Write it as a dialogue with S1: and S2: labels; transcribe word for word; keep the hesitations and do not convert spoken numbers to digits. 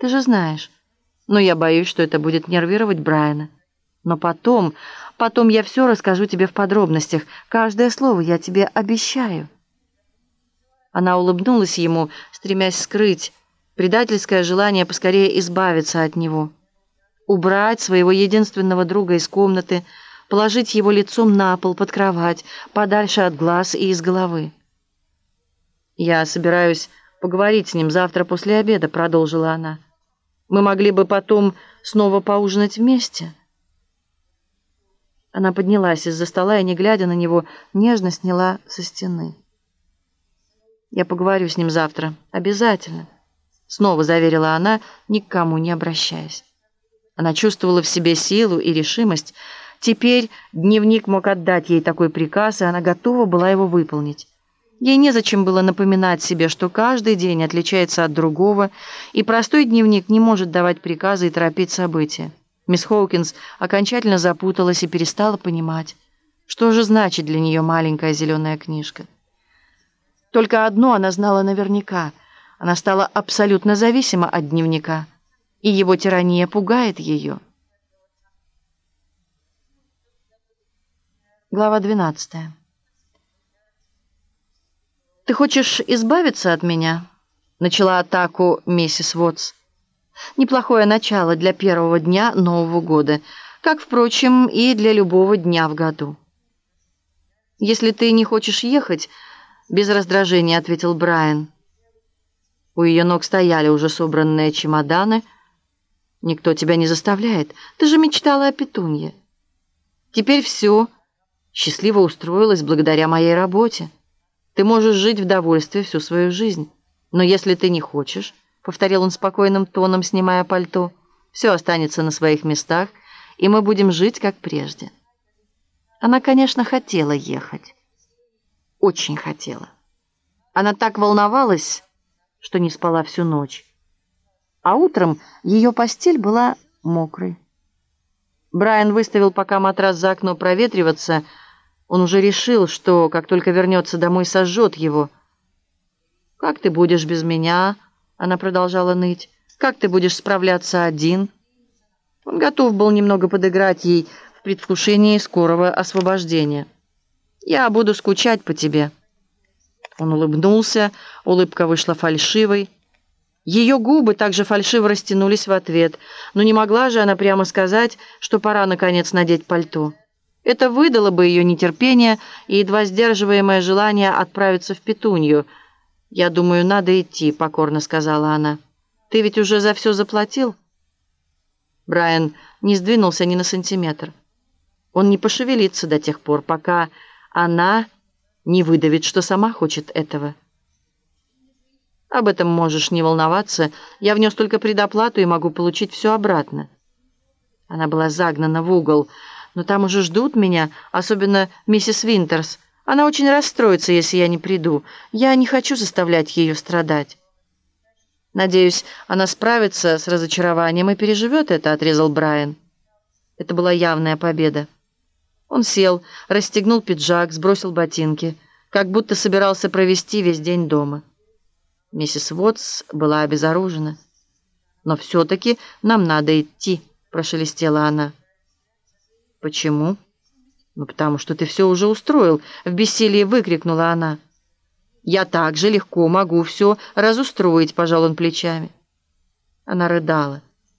S1: Ты же знаешь. Но я боюсь, что это будет нервировать Брайана. Но потом, потом я все расскажу тебе в подробностях. Каждое слово я тебе обещаю». Она улыбнулась ему, стремясь скрыть предательское желание поскорее избавиться от него. Убрать своего единственного друга из комнаты, положить его лицом на пол под кровать, подальше от глаз и из головы. «Я собираюсь поговорить с ним завтра после обеда», — продолжила она. «Мы могли бы потом снова поужинать вместе». Она поднялась из-за стола и, не глядя на него, нежно сняла со стены. «Я поговорю с ним завтра. Обязательно», — снова заверила она, ни к кому не обращаясь. Она чувствовала в себе силу и решимость. Теперь дневник мог отдать ей такой приказ, и она готова была его выполнить. Ей незачем было напоминать себе, что каждый день отличается от другого, и простой дневник не может давать приказы и торопить события. Мисс Хоукинс окончательно запуталась и перестала понимать, что же значит для нее маленькая зеленая книжка. Только одно она знала наверняка. Она стала абсолютно зависима от дневника, и его тирания пугает ее. Глава двенадцатая. «Ты хочешь избавиться от меня?» — начала атаку миссис Уотс. «Неплохое начало для первого дня Нового года, как, впрочем, и для любого дня в году». «Если ты не хочешь ехать...» — без раздражения ответил Брайан. У ее ног стояли уже собранные чемоданы. «Никто тебя не заставляет. Ты же мечтала о петунье. Теперь все. Счастливо устроилась благодаря моей работе. Ты можешь жить в довольстве всю свою жизнь. Но если ты не хочешь, — повторил он спокойным тоном, снимая пальто, — все останется на своих местах, и мы будем жить, как прежде». Она, конечно, хотела ехать. Очень хотела. Она так волновалась, что не спала всю ночь. А утром ее постель была мокрой. Брайан выставил пока матрас за окно проветриваться. Он уже решил, что, как только вернется домой, сожжет его. «Как ты будешь без меня?» — она продолжала ныть. «Как ты будешь справляться один?» Он готов был немного подыграть ей в предвкушении скорого освобождения. «Я буду скучать по тебе». Он улыбнулся, улыбка вышла фальшивой. Ее губы также фальшиво растянулись в ответ, но не могла же она прямо сказать, что пора, наконец, надеть пальто. Это выдало бы ее нетерпение и едва сдерживаемое желание отправиться в Петунью. «Я думаю, надо идти», — покорно сказала она. «Ты ведь уже за все заплатил?» Брайан не сдвинулся ни на сантиметр. Он не пошевелится до тех пор, пока она не выдавит, что сама хочет этого. «Об этом можешь не волноваться. Я внес только предоплату и могу получить все обратно». Она была загнана в угол. «Но там уже ждут меня, особенно миссис Винтерс. Она очень расстроится, если я не приду. Я не хочу заставлять ее страдать». «Надеюсь, она справится с разочарованием и переживет это», — отрезал Брайан. Это была явная победа. Он сел, расстегнул пиджак, сбросил ботинки, как будто собирался провести весь день дома. Миссис Уотс была обезоружена. «Но все-таки нам надо идти», — прошелестела она. «Почему?» «Ну, потому что ты все уже устроил», — в бессилии выкрикнула она. «Я так же легко могу все разустроить», — пожал он плечами. Она рыдала.